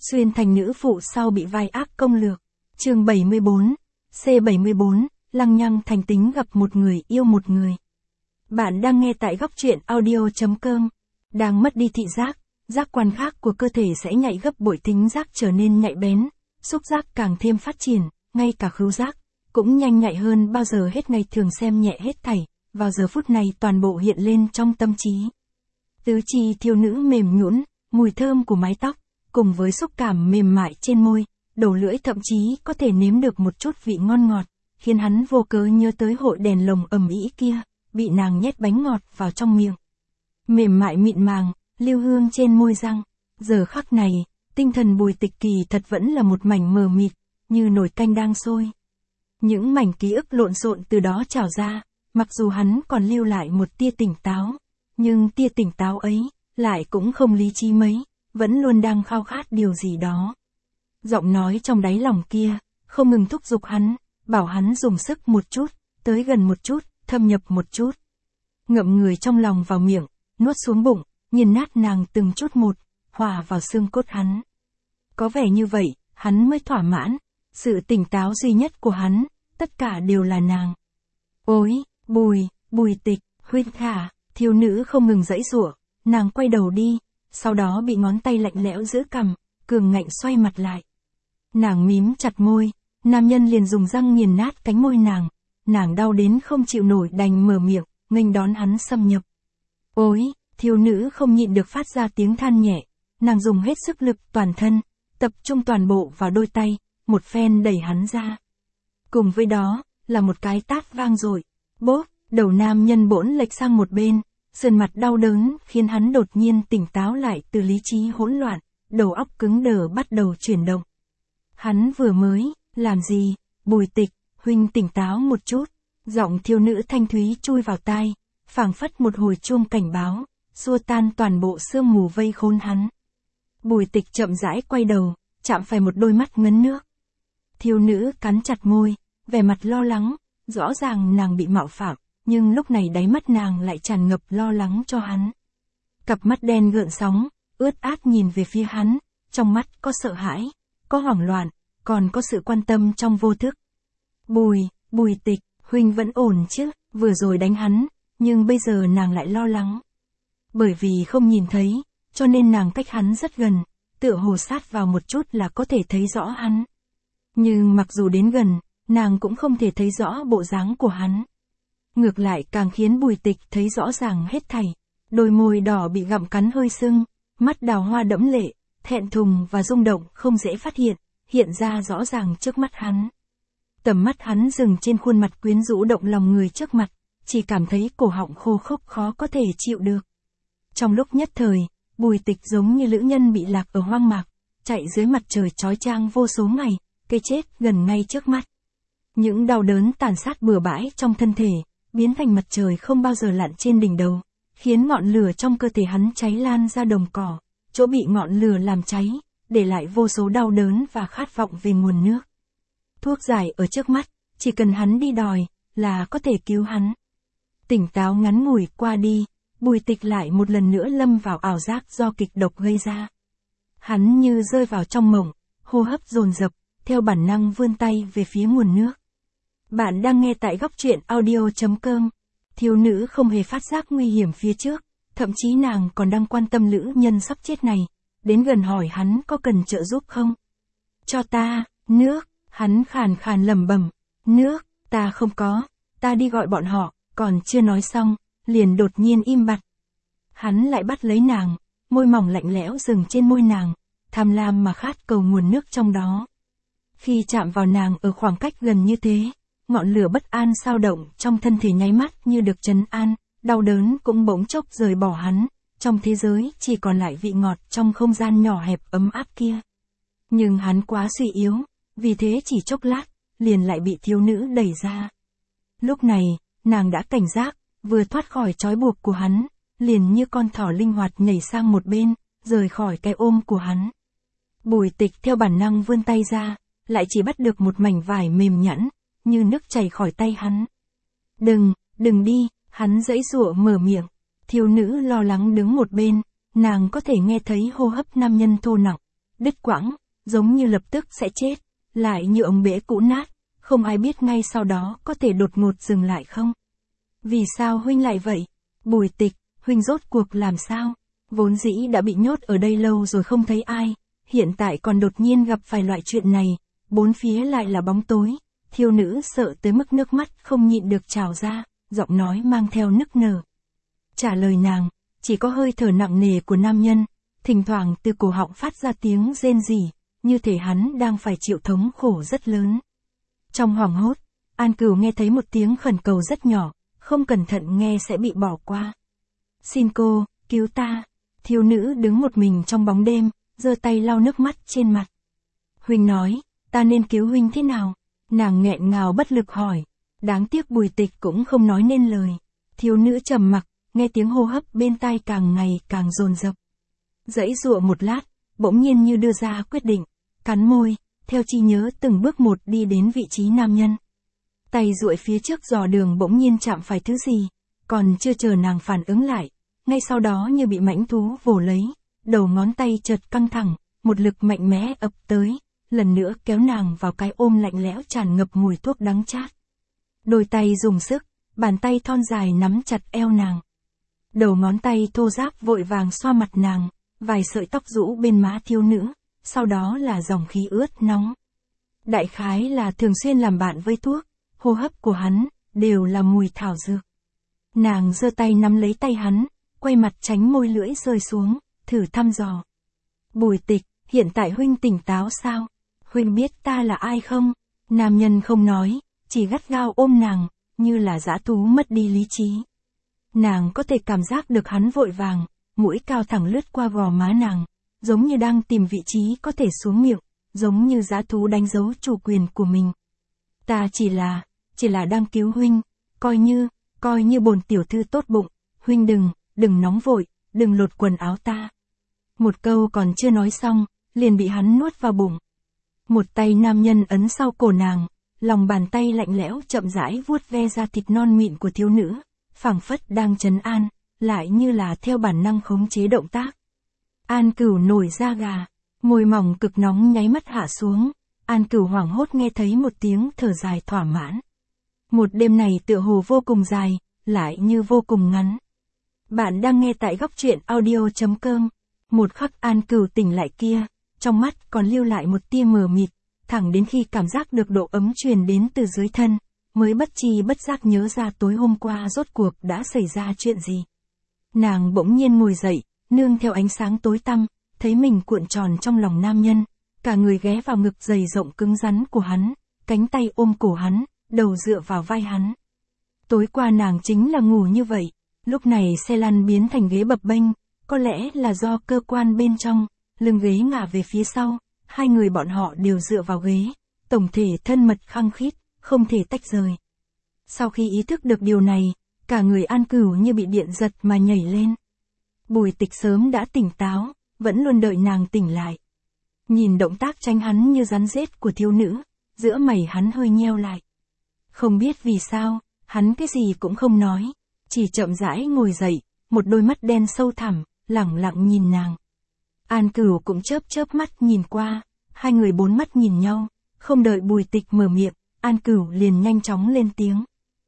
Xuyên thành nữ phụ sau bị vai ác công lược. Chương 74, C74, lăng nhăng thành tính gặp một người yêu một người. Bạn đang nghe tại góc truyện audio.com. Đang mất đi thị giác, giác quan khác của cơ thể sẽ nhạy gấp bội, thính giác trở nên nhạy bén, xúc giác càng thêm phát triển, ngay cả khứu giác cũng nhanh nhạy hơn bao giờ hết. Ngày thường xem nhẹ hết thảy, vào giờ phút này toàn bộ hiện lên trong tâm trí. Tứ chi thiếu nữ mềm nhũn, mùi thơm của mái tóc, cùng với xúc cảm mềm mại trên môi, đầu lưỡi thậm chí có thể nếm được một chút vị ngon ngọt, khiến hắn vô cớ nhớ tới hội đèn lồng ầm ĩ kia, bị nàng nhét bánh ngọt vào trong miệng. Mềm mại mịn màng, lưu hương trên môi răng. Giờ khắc này, tinh thần Bùi Tịch kỳ thật vẫn là một mảnh mờ mịt, như nồi canh đang sôi. Những mảnh ký ức lộn xộn từ đó trào ra, mặc dù hắn còn lưu lại một tia tỉnh táo, nhưng tia tỉnh táo ấy lại cũng không lý trí mấy, vẫn luôn đang khao khát điều gì đó. Giọng nói trong đáy lòng kia không ngừng thúc giục hắn, bảo hắn dùng sức một chút, tới gần một chút, thâm nhập một chút. Ngậm người trong lòng vào miệng, nuốt xuống bụng, nghiền nát nàng từng chút một, hòa vào xương cốt hắn. Có vẻ như vậy, hắn mới thỏa mãn. Sự tỉnh táo duy nhất của hắn, tất cả đều là nàng. Ôi, Bùi Tịch, Huyên Khả, thiếu nữ không ngừng giãy giụa, nàng quay đầu đi, sau đó bị ngón tay lạnh lẽo giữ cằm, cường ngạnh xoay mặt lại. Nàng mím chặt môi, nam nhân liền dùng răng nghiền nát cánh môi nàng đau đến không chịu nổi đành mở miệng, nghênh đón hắn xâm nhập. Ôi, thiếu nữ không nhịn được phát ra tiếng than nhẹ, nàng dùng hết sức lực toàn thân, tập trung toàn bộ vào đôi tay, một phen đẩy hắn ra. Cùng với đó, là một cái tát vang dội, bốp, đầu nam nhân bỗn lệch sang một bên, sườn mặt đau đớn khiến hắn đột nhiên tỉnh táo lại từ lý trí hỗn loạn, đầu óc cứng đờ bắt đầu chuyển động. Hắn vừa mới, làm gì, Bùi Tịch, huynh tỉnh táo một chút, giọng thiếu nữ thanh thúy chui vào tai, phảng phất một hồi chuông cảnh báo, xua tan toàn bộ sương mù vây khốn hắn. Bùi Tịch chậm rãi quay đầu, chạm phải một đôi mắt ngấn nước. Thiếu nữ cắn chặt môi, vẻ mặt lo lắng, rõ ràng nàng bị mạo phạm, nhưng lúc này đáy mắt nàng lại tràn ngập lo lắng cho hắn. Cặp mắt đen gợn sóng, ướt át nhìn về phía hắn, trong mắt có sợ hãi, có hoảng loạn, còn có sự quan tâm trong vô thức. Bùi Tịch, huynh vẫn ổn chứ, vừa rồi đánh hắn, nhưng bây giờ nàng lại lo lắng. Bởi vì không nhìn thấy, cho nên nàng cách hắn rất gần, tựa hồ sát vào một chút là có thể thấy rõ hắn. Nhưng mặc dù đến gần, nàng cũng không thể thấy rõ bộ dáng của hắn. Ngược lại càng khiến Bùi Tịch thấy rõ ràng hết thảy. Đôi môi đỏ bị gặm cắn hơi sưng, mắt đào hoa đẫm lệ, thẹn thùng và rung động không dễ phát hiện ra rõ ràng trước mắt hắn. Tầm mắt hắn dừng trên khuôn mặt quyến rũ động lòng người trước mặt, chỉ cảm thấy cổ họng khô khốc khó có thể chịu được. Trong lúc nhất thời, Bùi Tịch giống như lữ nhân bị lạc ở hoang mạc, chạy dưới mặt trời chói chang vô số ngày, cái chết gần ngay trước mắt. Những đau đớn tàn sát bừa bãi trong thân thể, biến thành mặt trời không bao giờ lặn trên đỉnh đầu, khiến ngọn lửa trong cơ thể hắn cháy lan ra đồng cỏ, chỗ bị ngọn lửa làm cháy, để lại vô số đau đớn và khát vọng về nguồn nước. Thuốc giải ở trước mắt, chỉ cần hắn đi đòi, là có thể cứu hắn. Tỉnh táo ngắn ngủi qua đi, Bùi Tịch lại một lần nữa lâm vào ảo giác do kịch độc gây ra. Hắn như rơi vào trong mộng, hô hấp dồn dập, theo bản năng vươn tay về phía nguồn nước. Bạn đang nghe tại góc truyện audio.com. Thiếu nữ không hề phát giác nguy hiểm phía trước, thậm chí nàng còn đang quan tâm lữ nhân sắp chết này, đến gần hỏi hắn có cần trợ giúp không. Cho ta, nước, hắn khàn khàn lẩm bẩm, nước, ta không có, ta đi gọi bọn họ, còn chưa nói xong, liền đột nhiên im bặt. Hắn lại bắt lấy nàng, môi mỏng lạnh lẽo dừng trên môi nàng, tham lam mà khát cầu nguồn nước trong đó. Khi chạm vào nàng ở khoảng cách gần như thế, ngọn lửa bất an xao động trong thân thể nháy mắt như được trấn an, đau đớn cũng bỗng chốc rời bỏ hắn, trong thế giới chỉ còn lại vị ngọt trong không gian nhỏ hẹp ấm áp kia. Nhưng hắn quá suy yếu, vì thế chỉ chốc lát, liền lại bị thiếu nữ đẩy ra. Lúc này, nàng đã cảnh giác, vừa thoát khỏi trói buộc của hắn, liền như con thỏ linh hoạt nhảy sang một bên, rời khỏi cái ôm của hắn. Bùi Tịch theo bản năng vươn tay ra, lại chỉ bắt được một mảnh vải mềm nhẵn, như nước chảy khỏi tay hắn. Đừng đi, hắn giãy giụa mở miệng. Thiếu nữ lo lắng đứng một bên, nàng có thể nghe thấy hô hấp nam nhân thô nặng, đứt quãng, giống như lập tức sẽ chết, lại như ống bể cũ nát, không ai biết ngay sau đó có thể đột ngột dừng lại không? Vì sao huynh lại vậy? Bùi Tịch, huynh rốt cuộc làm sao? Vốn dĩ đã bị nhốt ở đây lâu rồi không thấy ai, hiện tại còn đột nhiên gặp phải loại chuyện này, bốn phía lại là bóng tối, thiếu nữ sợ tới mức nước mắt không nhịn được trào ra, giọng nói mang theo nức nở. Trả lời nàng, chỉ có hơi thở nặng nề của nam nhân, thỉnh thoảng từ cổ họng phát ra tiếng rên rỉ, như thể hắn đang phải chịu thống khổ rất lớn. Trong hoảng hốt, An Cửu nghe thấy một tiếng khẩn cầu rất nhỏ, không cẩn thận nghe sẽ bị bỏ qua. Xin cô, cứu ta. Thiếu nữ đứng một mình trong bóng đêm, giơ tay lau nước mắt trên mặt. Huynh nói, ta nên cứu huynh thế nào? Nàng nghẹn ngào bất lực hỏi. Đáng tiếc Bùi Tịch cũng không nói nên lời. Thiếu nữ trầm mặc, nghe tiếng hô hấp bên tai càng ngày càng dồn dập. Giãy giụa một lát, bỗng nhiên như đưa ra quyết định, cắn môi, theo trí nhớ từng bước một đi đến vị trí nam nhân. Tay duỗi phía trước dò đường bỗng nhiên chạm phải thứ gì, còn chưa chờ nàng phản ứng lại, ngay sau đó như bị mãnh thú vồ lấy, đầu ngón tay chợt căng thẳng, một lực mạnh mẽ ập tới, lần nữa kéo nàng vào cái ôm lạnh lẽo tràn ngập mùi thuốc đắng chát. Đôi tay dùng sức, bàn tay thon dài nắm chặt eo nàng. Đầu ngón tay thô ráp vội vàng xoa mặt nàng, vài sợi tóc rũ bên má thiếu nữ, sau đó là dòng khí ướt nóng. Đại khái là thường xuyên làm bạn với thuốc, hô hấp của hắn, đều là mùi thảo dược. Nàng giơ tay nắm lấy tay hắn, quay mặt tránh môi lưỡi rơi xuống, thử thăm dò. Bùi Tịch, hiện tại huynh tỉnh táo sao? Huynh biết ta là ai không? Nam nhân không nói, chỉ gắt gao ôm nàng, như là dã thú mất đi lý trí. Nàng có thể cảm giác được hắn vội vàng, mũi cao thẳng lướt qua gò má nàng, giống như đang tìm vị trí có thể xuống miệng, giống như dã thú đánh dấu chủ quyền của mình. Ta chỉ là đang cứu huynh, coi như bổn tiểu thư tốt bụng, huynh đừng nóng vội, đừng lột quần áo ta. Một câu còn chưa nói xong, liền bị hắn nuốt vào bụng. Một tay nam nhân ấn sau cổ nàng, lòng bàn tay lạnh lẽo chậm rãi vuốt ve da thịt non mịn của thiếu nữ, phảng phất đang trấn an, lại như là theo bản năng khống chế động tác. An Cửu nổi da gà, môi mỏng cực nóng nháy mắt hạ xuống, An Cửu hoảng hốt nghe thấy một tiếng thở dài thỏa mãn. Một đêm này tựa hồ vô cùng dài, lại như vô cùng ngắn. Bạn đang nghe tại góc truyện audio.com. Một khắc An Cửu tỉnh lại kia, trong mắt còn lưu lại một tia mờ mịt, thẳng đến khi cảm giác được độ ấm truyền đến từ dưới thân, mới bất tri bất giác nhớ ra tối hôm qua rốt cuộc đã xảy ra chuyện gì. Nàng bỗng nhiên ngồi dậy, nương theo ánh sáng tối tăm, thấy mình cuộn tròn trong lòng nam nhân, cả người ghé vào ngực dày rộng cứng rắn của hắn, cánh tay ôm cổ hắn, đầu dựa vào vai hắn. Tối qua nàng chính là ngủ như vậy, lúc này xe lăn biến thành ghế bập bênh, có lẽ là do cơ quan bên trong, lưng ghế ngả về phía sau, hai người bọn họ đều dựa vào ghế, tổng thể thân mật khăng khít, không thể tách rời. Sau khi ý thức được điều này, cả người An Cửu như bị điện giật mà nhảy lên. Bùi Tịch sớm đã tỉnh táo, vẫn luôn đợi nàng tỉnh lại. Nhìn động tác tránh hắn như rắn rết của thiếu nữ, giữa mày hắn hơi nheo lại. Không biết vì sao, hắn cái gì cũng không nói, chỉ chậm rãi ngồi dậy, một đôi mắt đen sâu thẳm, lẳng lặng nhìn nàng. An Cửu cũng chớp mắt nhìn qua, hai người bốn mắt nhìn nhau, không đợi Bùi Tịch mở miệng, An Cửu liền nhanh chóng lên tiếng.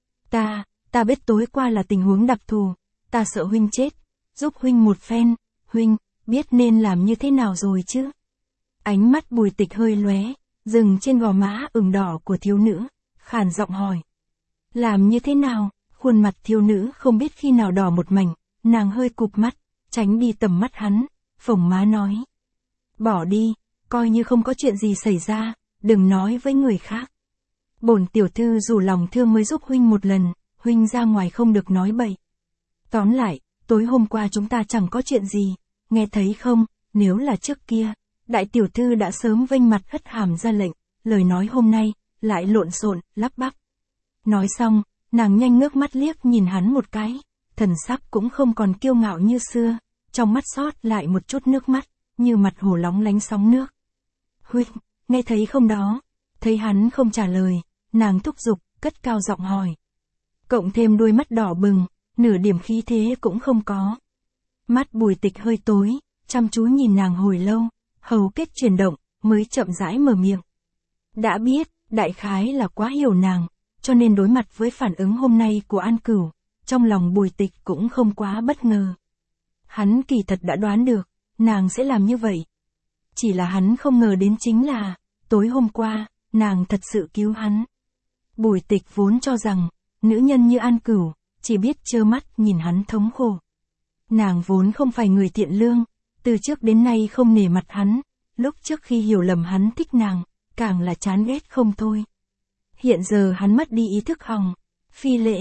Ta biết tối qua là tình huống đặc thù, ta sợ huynh chết, giúp huynh một phen, huynh, biết nên làm như thế nào rồi chứ? Ánh mắt Bùi Tịch hơi lóe, dừng trên gò má ửng đỏ của thiếu nữ, khàn giọng hỏi. Làm như thế nào? Khuôn mặt thiếu nữ không biết khi nào đỏ một mảnh, nàng hơi cụp mắt, tránh đi tầm mắt hắn, phồng má nói. Bỏ đi, coi như không có chuyện gì xảy ra, đừng nói với người khác. Bổn tiểu thư dù lòng thương mới giúp huynh một lần, huynh ra ngoài không được nói bậy. Tóm lại, tối hôm qua chúng ta chẳng có chuyện gì, nghe thấy không, nếu là trước kia, đại tiểu thư đã sớm vênh mặt hất hàm ra lệnh, lời nói hôm nay, lại lộn xộn, lắp bắp. Nói xong, nàng nhanh ngước mắt liếc nhìn hắn một cái, thần sắc cũng không còn kiêu ngạo như xưa, trong mắt sót lại một chút nước mắt, như mặt hồ lóng lánh sóng nước. Huynh, nghe thấy không đó? Thấy hắn không trả lời, nàng thúc giục, cất cao giọng hỏi. Cộng thêm đôi mắt đỏ bừng, nửa điểm khí thế cũng không có. Mắt Bùi Tịch hơi tối, chăm chú nhìn nàng hồi lâu, hầu kết chuyển động, mới chậm rãi mở miệng. Đã biết, đại khái là quá hiểu nàng, cho nên đối mặt với phản ứng hôm nay của An Cửu, trong lòng Bùi Tịch cũng không quá bất ngờ. Hắn kỳ thật đã đoán được, nàng sẽ làm như vậy. Chỉ là hắn không ngờ đến chính là, tối hôm qua, nàng thật sự cứu hắn. Bùi Tịch vốn cho rằng, nữ nhân như An Cửu, chỉ biết trơ mắt nhìn hắn thống khổ. Nàng vốn không phải người thiện lương, từ trước đến nay không nể mặt hắn, lúc trước khi hiểu lầm hắn thích nàng, càng là chán ghét không thôi. Hiện giờ hắn mất đi ý thức hòng, phi lễ,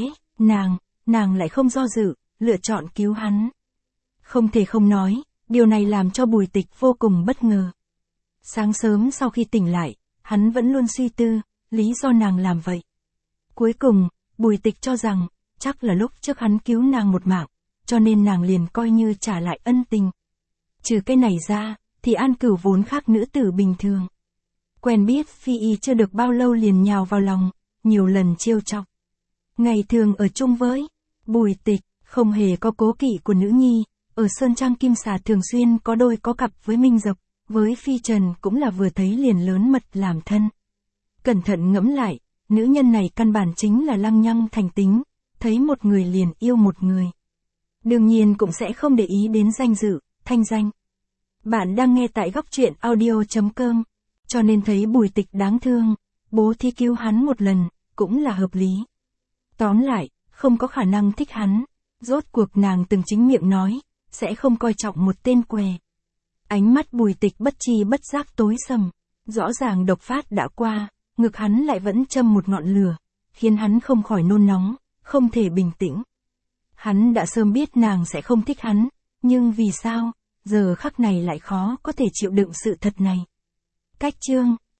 nàng lại không do dự, lựa chọn cứu hắn. Không thể không nói, điều này làm cho Bùi Tịch vô cùng bất ngờ. Sáng sớm sau khi tỉnh lại, hắn vẫn luôn suy tư, lý do nàng làm vậy. Cuối cùng, Bùi Tịch cho rằng, chắc là lúc trước hắn cứu nàng một mạng, cho nên nàng liền coi như trả lại ân tình. Trừ cái này ra, thì An Cửu vốn khác nữ tử bình thường. Quen biết Phi Y chưa được bao lâu liền nhào vào lòng, nhiều lần trêu chọc. Ngày thường ở chung với Bùi Tịch, không hề có cố kỵ của nữ nhi, ở Sơn Trang Kim Xà thường xuyên có đôi có cặp với Minh Dập, với Phi Trần cũng là vừa thấy liền lớn mật làm thân. Cẩn thận ngẫm lại, nữ nhân này căn bản chính là lăng nhăng thành tính, thấy một người liền yêu một người. Đương nhiên cũng sẽ không để ý đến danh dự, thanh danh. Bạn đang nghe tại góc truyện audio.com, cho nên thấy Bùi Tịch đáng thương, bố thí cứu hắn một lần, cũng là hợp lý. Tóm lại, không có khả năng thích hắn, rốt cuộc nàng từng chính miệng nói, sẽ không coi trọng một tên què. Ánh mắt Bùi Tịch bất tri bất giác tối sầm, rõ ràng độc phát đã qua, ngực hắn lại vẫn châm một ngọn lửa, khiến hắn không khỏi nôn nóng, không thể bình tĩnh. Hắn đã sớm biết nàng sẽ không thích hắn, nhưng vì sao, giờ khắc này lại khó có thể chịu đựng sự thật này. Cách chương